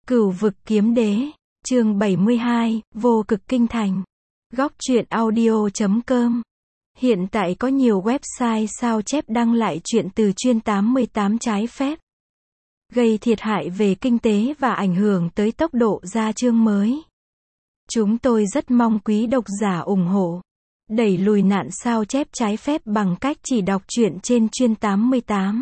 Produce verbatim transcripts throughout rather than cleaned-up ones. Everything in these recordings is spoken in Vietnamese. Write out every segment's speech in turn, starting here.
Cửu vực kiếm đế, chương bảy mươi hai, vô cực kinh thành. Góc truyện audio chấm com. Hiện tại có nhiều website sao chép đăng lại truyện từ chuyên tám mươi tám trái phép, gây thiệt hại về kinh tế và ảnh hưởng tới tốc độ ra chương mới. Chúng tôi rất mong quý độc giả ủng hộ, đẩy lùi nạn sao chép trái phép bằng cách chỉ đọc truyện trên chuyên tám mươi tám.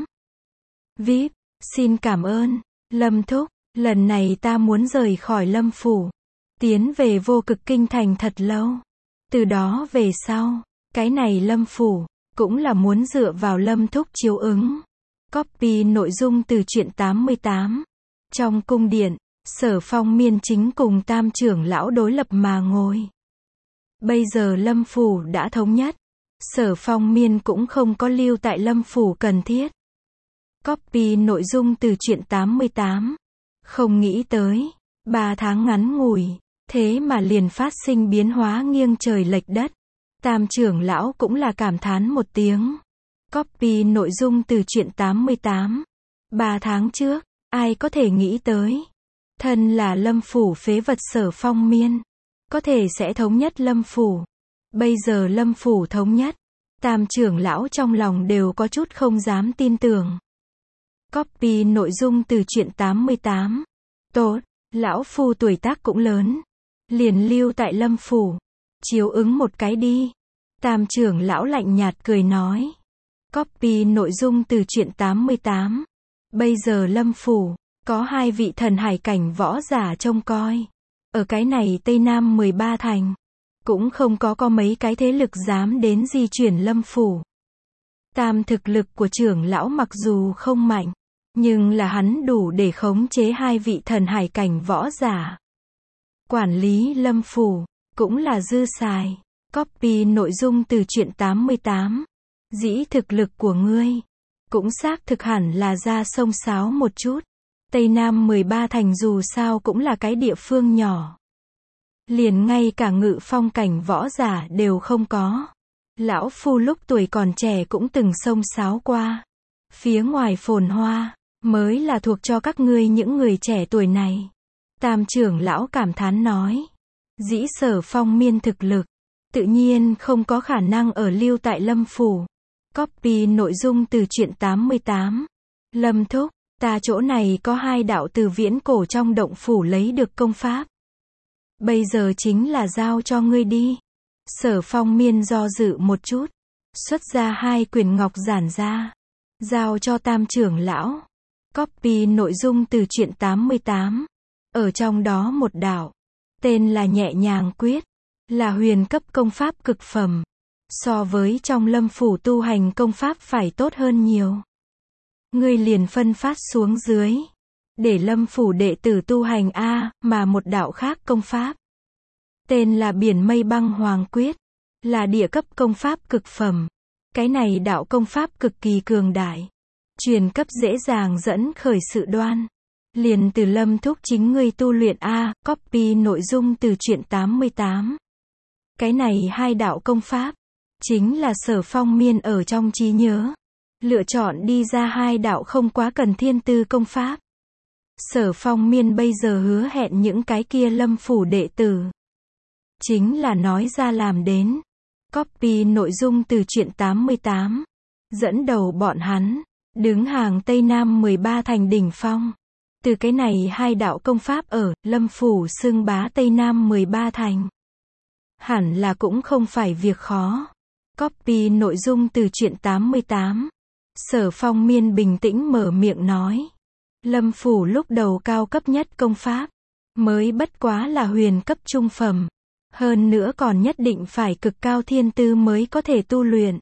vê i pê, xin cảm ơn. Lâm Thúc, lần này ta muốn rời khỏi Lâm Phủ, tiến về vô cực kinh thành thật lâu. Từ đó về sau, cái này Lâm Phủ, cũng là muốn dựa vào Lâm Thúc chiếu ứng. Copy nội dung từ truyện tám mươi tám. Trong cung điện, Sở Phong Miên chính cùng Tam trưởng lão đối lập mà ngồi. Bây giờ Lâm Phủ đã thống nhất, Sở Phong Miên cũng không có lưu tại Lâm Phủ cần thiết. Copy nội dung từ truyện tám mươi tám. Không nghĩ tới, ba tháng ngắn ngủi, thế mà liền phát sinh biến hóa nghiêng trời lệch đất. Tam trưởng lão cũng là cảm thán một tiếng. Copy nội dung từ truyện tám mươi tám. Ba tháng trước, ai có thể nghĩ tới, thân là Lâm Phủ phế vật Sở Phong Miên, có thể sẽ thống nhất Lâm Phủ. Bây giờ Lâm Phủ thống nhất, Tam trưởng lão trong lòng đều có chút không dám tin tưởng. Copy nội dung từ truyện tám mươi tám. Tốt, lão phu tuổi tác cũng lớn, liền lưu tại Lâm Phủ, chiếu ứng một cái đi. Tam trưởng lão lạnh nhạt cười nói. Copy nội dung từ truyện tám mươi tám. Bây giờ Lâm Phủ, có hai vị thần hải cảnh võ giả trông coi. Ở cái này Tây Nam mười ba thành, cũng không có có mấy cái thế lực dám đến di chuyển Lâm Phủ. Tam thực lực của trưởng lão mặc dù không mạnh, nhưng là hắn đủ để khống chế hai vị thần hải cảnh võ giả. Quản lý Lâm Phủ, cũng là dư xài. Copy nội dung từ truyện tám mươi tám. Dĩ thực lực của ngươi, cũng xác thực hẳn là ra sông sáo một chút. Tây Nam mười ba thành dù sao cũng là cái địa phương nhỏ. Liền ngay cả ngự phong cảnh võ giả đều không có. Lão phu lúc tuổi còn trẻ cũng từng sông sáo qua. Phía ngoài phồn hoa, mới là thuộc cho các ngươi những người trẻ tuổi này. Tam trưởng lão cảm thán nói. Dĩ Sở Phong Miên thực lực, tự nhiên không có khả năng ở lưu tại Lâm Phủ. Copy nội dung từ truyện tám mươi tám. Lâm Thúc, ta chỗ này có hai đạo từ viễn cổ trong động phủ lấy được công pháp. Bây giờ chính là giao cho ngươi đi. Sở Phong Miên do dự một chút, xuất ra hai quyển ngọc giản ra, giao cho Tam trưởng lão. Copy nội dung từ truyện tám mươi tám. Ở trong đó một đạo, tên là Nhẹ Nhàng Quyết, là huyền cấp công pháp cực phẩm. So với trong Lâm Phủ tu hành công pháp phải tốt hơn nhiều. Ngươi liền phân phát xuống dưới, để Lâm Phủ đệ tử tu hành A, mà một đạo khác công pháp. Tên là Biển Mây Băng Hoàng Quyết, là địa cấp công pháp cực phẩm. Cái này đạo công pháp cực kỳ cường đại, truyền cấp dễ dàng dẫn khởi sự đoan. Liền từ Lâm Thúc chính ngươi tu luyện A. Copy nội dung từ truyện tám mươi tám. Cái này hai đạo công pháp, chính là Sở Phong Miên ở trong trí nhớ, lựa chọn đi ra hai đạo không quá cần thiên tư công pháp. Sở Phong Miên bây giờ hứa hẹn những cái kia Lâm Phủ đệ tử, chính là nói ra làm đến. Copy nội dung từ truyện tám mươi tám. Dẫn đầu bọn hắn, đứng hàng Tây Nam mười ba thành đỉnh phong. Từ cái này hai đạo công pháp ở Lâm Phủ xưng bá Tây Nam mười ba thành, hẳn là cũng không phải việc khó. Copy nội dung từ truyện tám mươi tám. Sở Phong Miên bình tĩnh mở miệng nói. Lâm Phủ lúc đầu cao cấp nhất công pháp, mới bất quá là huyền cấp trung phẩm. Hơn nữa còn nhất định phải cực cao thiên tư mới có thể tu luyện.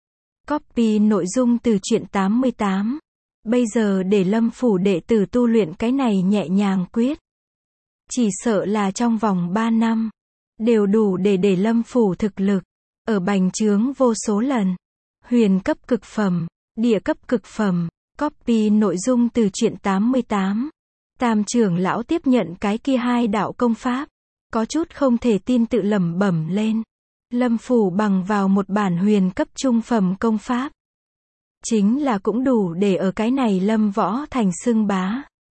Copy nội dung từ truyện tám mươi tám. Bây giờ để Lâm Phủ đệ tử tu luyện cái này Nhẹ Nhàng Quyết, chỉ sợ là trong vòng ba năm, đều đủ để để Lâm Phủ thực lực ở bành trướng vô số lần. Huyền cấp cực phẩm, địa cấp cực phẩm. Copy nội dung từ truyện tám mươi tám. Tam trưởng lão tiếp nhận cái kia hai đạo công pháp, có chút không thể tin tự lẩm bẩm lên. Lâm Phủ bằng vào một bản huyền cấp trung phẩm công pháp, chính là cũng đủ để ở cái này Lâm Võ thành xưng bá.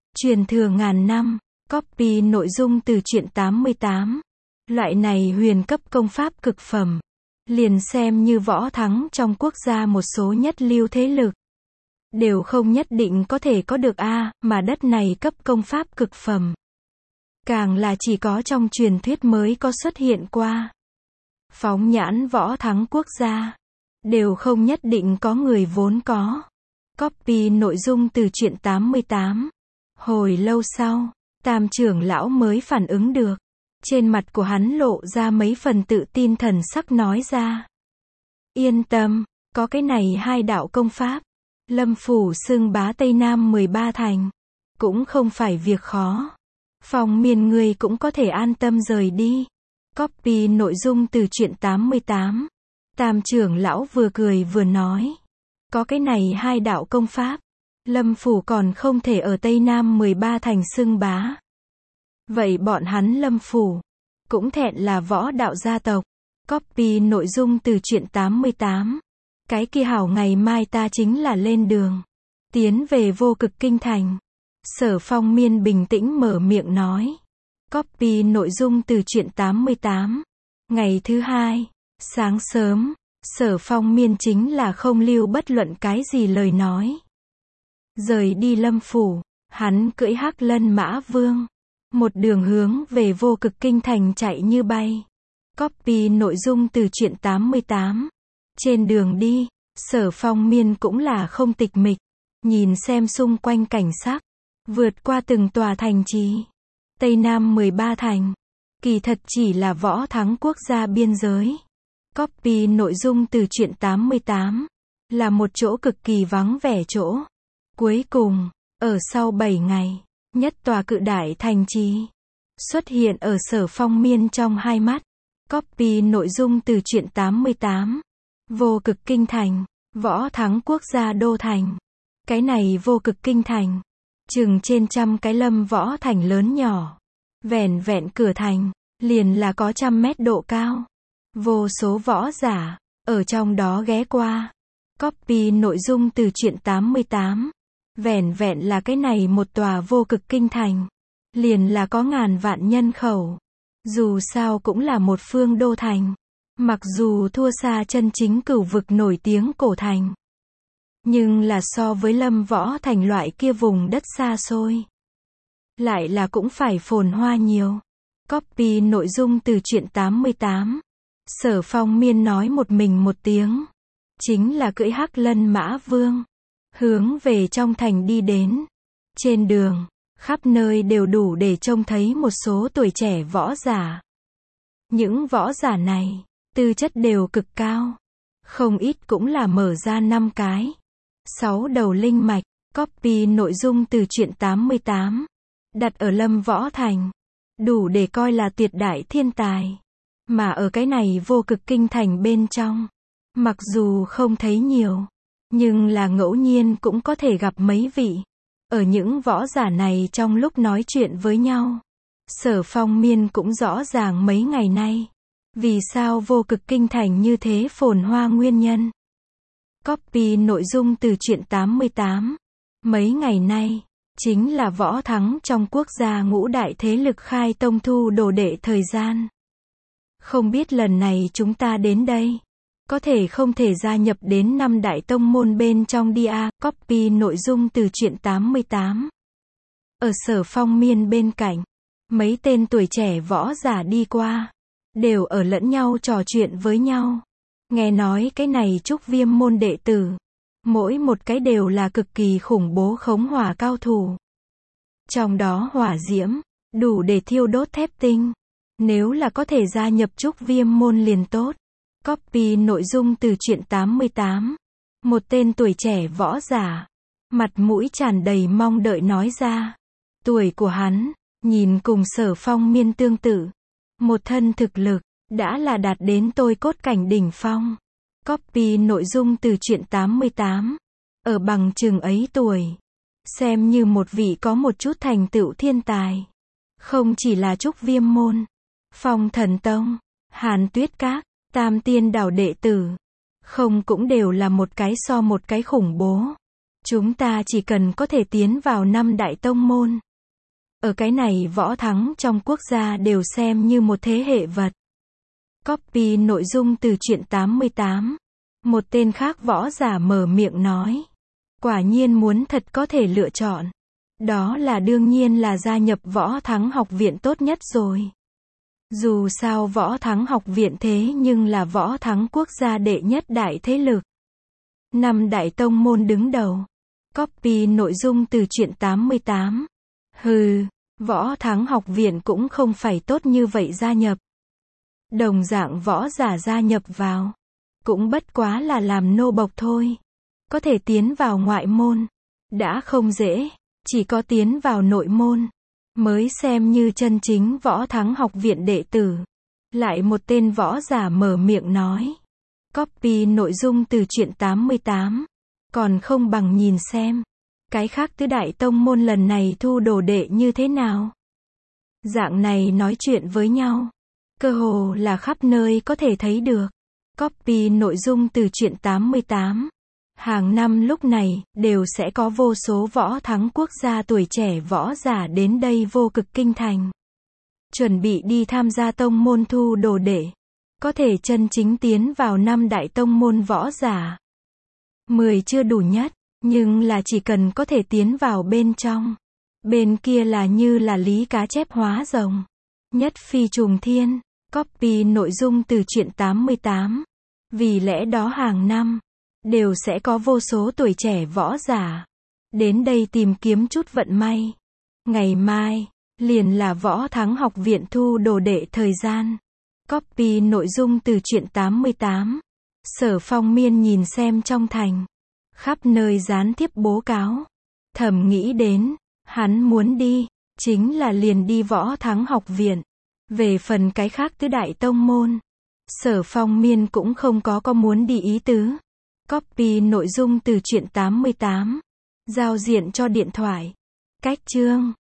Truyền thừa ngàn năm, copy nội dung từ truyện tám mươi tám. Loại này huyền cấp công pháp cực phẩm, liền xem như võ thắng trong quốc gia một số nhất lưu thế lực, đều không nhất định có thể có được a, mà đất này cấp công pháp cực phẩm. Càng là chỉ có trong truyền thuyết mới có xuất hiện qua. Phóng nhãn võ thắng quốc gia, đều không nhất định có người vốn có. Copy nội dung từ truyện tám mươi tám. Hồi lâu sau, Tam trưởng lão mới phản ứng được. Trên mặt của hắn lộ ra mấy phần tự tin thần sắc nói ra. Yên tâm, có cái này hai đạo công pháp. Lâm phủ xưng bá Tây Nam mười ba thành. Cũng không phải việc khó. Phong Miên ngươi cũng có thể an tâm rời đi. Copy nội dung từ truyện tám mươi tám. Tam trưởng lão vừa cười vừa nói. Có cái này hai đạo công pháp. Lâm phủ còn không thể ở Tây Nam mười ba thành xưng bá. Vậy bọn hắn Lâm phủ cũng thẹn là võ đạo gia tộc. Copy nội dung từ truyện tám mươi tám. Cái kia hảo ngày mai ta chính là lên đường. Tiến về vô cực kinh thành. Sở Phong Miên bình tĩnh mở miệng nói. Copy nội dung từ truyện tám mươi tám. Ngày thứ hai, sáng sớm, Sở Phong Miên chính là không lưu bất luận cái gì lời nói. Rời đi Lâm phủ, hắn cưỡi Hắc Lân Mã Vương. Một đường hướng về vô cực kinh thành chạy như bay. Copy nội dung từ truyện tám mươi tám. Trên đường đi, Sở Phong Miên cũng là không tịch mịch. Nhìn xem xung quanh cảnh sắc. Vượt qua từng tòa thành trì. Tây Nam mười ba thành. Kỳ thật chỉ là võ thắng quốc gia biên giới. Copy nội dung từ truyện tám mươi tám. Là một chỗ cực kỳ vắng vẻ chỗ. Cuối cùng, ở sau bảy ngày, nhất tòa cự đại thành trì xuất hiện ở Sở Phong Miên trong hai mắt. Copy nội dung từ truyện tám mươi tám. Vô cực kinh thành, võ thắng quốc gia đô thành. Cái này vô cực kinh thành, chừng trên trăm cái lâm võ thành lớn nhỏ. Vẻn vẹn cửa thành, liền là có trăm mét độ cao. Vô số võ giả, ở trong đó ghé qua. Copy nội dung từ truyện tám mươi tám. Vẻn vẹn là cái này một tòa vô cực kinh thành. Liền là có ngàn vạn nhân khẩu. Dù sao cũng là một phương đô thành. Mặc dù thua xa chân chính cửu vực nổi tiếng cổ thành. Nhưng là so với lâm võ thành loại kia vùng đất xa xôi. Lại là cũng phải phồn hoa nhiều. Copy nội dung từ truyện tám mươi tám. Sở Phong Miên nói một mình một tiếng. Chính là cưỡi Hắc Lân Mã Vương. Hướng về trong thành đi đến. Trên đường, khắp nơi đều đủ để trông thấy một số tuổi trẻ võ giả. Những võ giả này, tư chất đều cực cao. Không ít cũng là mở ra năm cái. Sáu đầu linh mạch. Copy nội dung từ truyện tám mươi tám. Đặt ở lâm võ thành. Đủ để coi là tuyệt đại thiên tài. Mà ở cái này vô cực kinh thành bên trong. Mặc dù không thấy nhiều. Nhưng là ngẫu nhiên cũng có thể gặp mấy vị. Ở những võ giả này trong lúc nói chuyện với nhau. Sở Phong Miên cũng rõ ràng mấy ngày nay. Vì sao vô cực kinh thành như thế phồn hoa nguyên nhân. Copy nội dung từ truyện tám mươi tám. Mấy ngày nay, chính là võ thắng trong quốc gia ngũ đại thế lực khai tông thu đồ đệ thời gian. Không biết lần này chúng ta đến đây. Có thể không thể gia nhập đến năm đại tông môn bên trong đi a. Copy nội dung từ truyện tám mươi tám. Ở Sở Phong Miên bên cạnh. Mấy tên tuổi trẻ võ giả đi qua. Đều ở lẫn nhau trò chuyện với nhau. Nghe nói cái này Trúc Viêm môn đệ tử. Mỗi một cái đều là cực kỳ khủng bố khống hỏa cao thủ. Trong đó hỏa diễm, đủ để thiêu đốt thép tinh. Nếu là có thể gia nhập Trúc Viêm môn liền tốt. Copy nội dung từ truyện tám mươi tám. Một tên tuổi trẻ võ giả. Mặt mũi tràn đầy mong đợi nói ra. Tuổi của hắn, nhìn cùng Sở Phong Miên tương tự. Một thân thực lực, đã là đạt đến tôi cốt cảnh đỉnh phong. Copy nội dung từ truyện tám mươi tám. Ở bằng chừng ấy tuổi. Xem như một vị có một chút thành tựu thiên tài. Không chỉ là Trúc Viêm môn. Phong Thần Tông, Hàn Tuyết Các, Tam Tiên Đảo đệ tử. Không cũng đều là một cái so một cái khủng bố. Chúng ta chỉ cần có thể tiến vào năm đại tông môn. Ở cái này võ thắng trong quốc gia đều xem như một thế hệ vật. Copy nội dung từ truyện tám mươi tám. Một tên khác võ giả mở miệng nói. Quả nhiên muốn thật có thể lựa chọn. Đó là đương nhiên là gia nhập võ thắng học viện tốt nhất rồi. Dù sao võ thắng học viện thế nhưng là võ thắng quốc gia đệ nhất đại thế lực. Năm đại tông môn đứng đầu. Copy nội dung từ truyện tám mươi tám. Hừ, võ thắng học viện cũng không phải tốt như vậy gia nhập. Đồng dạng võ giả gia nhập vào. Cũng bất quá là làm nô bộc thôi. Có thể tiến vào ngoại môn. Đã không dễ. Chỉ có tiến vào nội môn. Mới xem như chân chính võ thắng học viện đệ tử. Lại một tên võ giả mở miệng nói. Copy nội dung từ truyện tám mươi tám. Còn không bằng nhìn xem. Cái khác tứ đại tông môn lần này thu đồ đệ như thế nào. Dạng này nói chuyện với nhau. Cơ hồ là khắp nơi có thể thấy được. Copy nội dung từ truyện tám mươi tám. Hàng năm lúc này, đều sẽ có vô số võ thắng quốc gia tuổi trẻ võ giả đến đây vô cực kinh thành. Chuẩn bị đi tham gia tông môn thu đồ đệ. Có thể chân chính tiến vào năm đại tông môn võ giả. Mười chưa đủ nhất, nhưng là chỉ cần có thể tiến vào bên trong. Bên kia là như là lý cá chép hóa rồng. Nhất phi trùng thiên. Copy nội dung từ truyện tám mươi tám. Vì lẽ đó hàng năm, đều sẽ có vô số tuổi trẻ võ giả. Đến đây tìm kiếm chút vận may. Ngày mai, liền là võ thắng học viện thu đồ đệ thời gian. Copy nội dung từ truyện tám mươi tám. Sở Phong Miên nhìn xem trong thành. Khắp nơi gián tiếp bố cáo. Thầm nghĩ đến, hắn muốn đi, chính là liền đi võ thắng học viện. Về phần cái khác tứ đại tông môn. Sở Phong Miên cũng không có có muốn đi ý tứ. Copy nội dung từ truyện tám mươi tám. Giao diện cho điện thoại. Cách chương.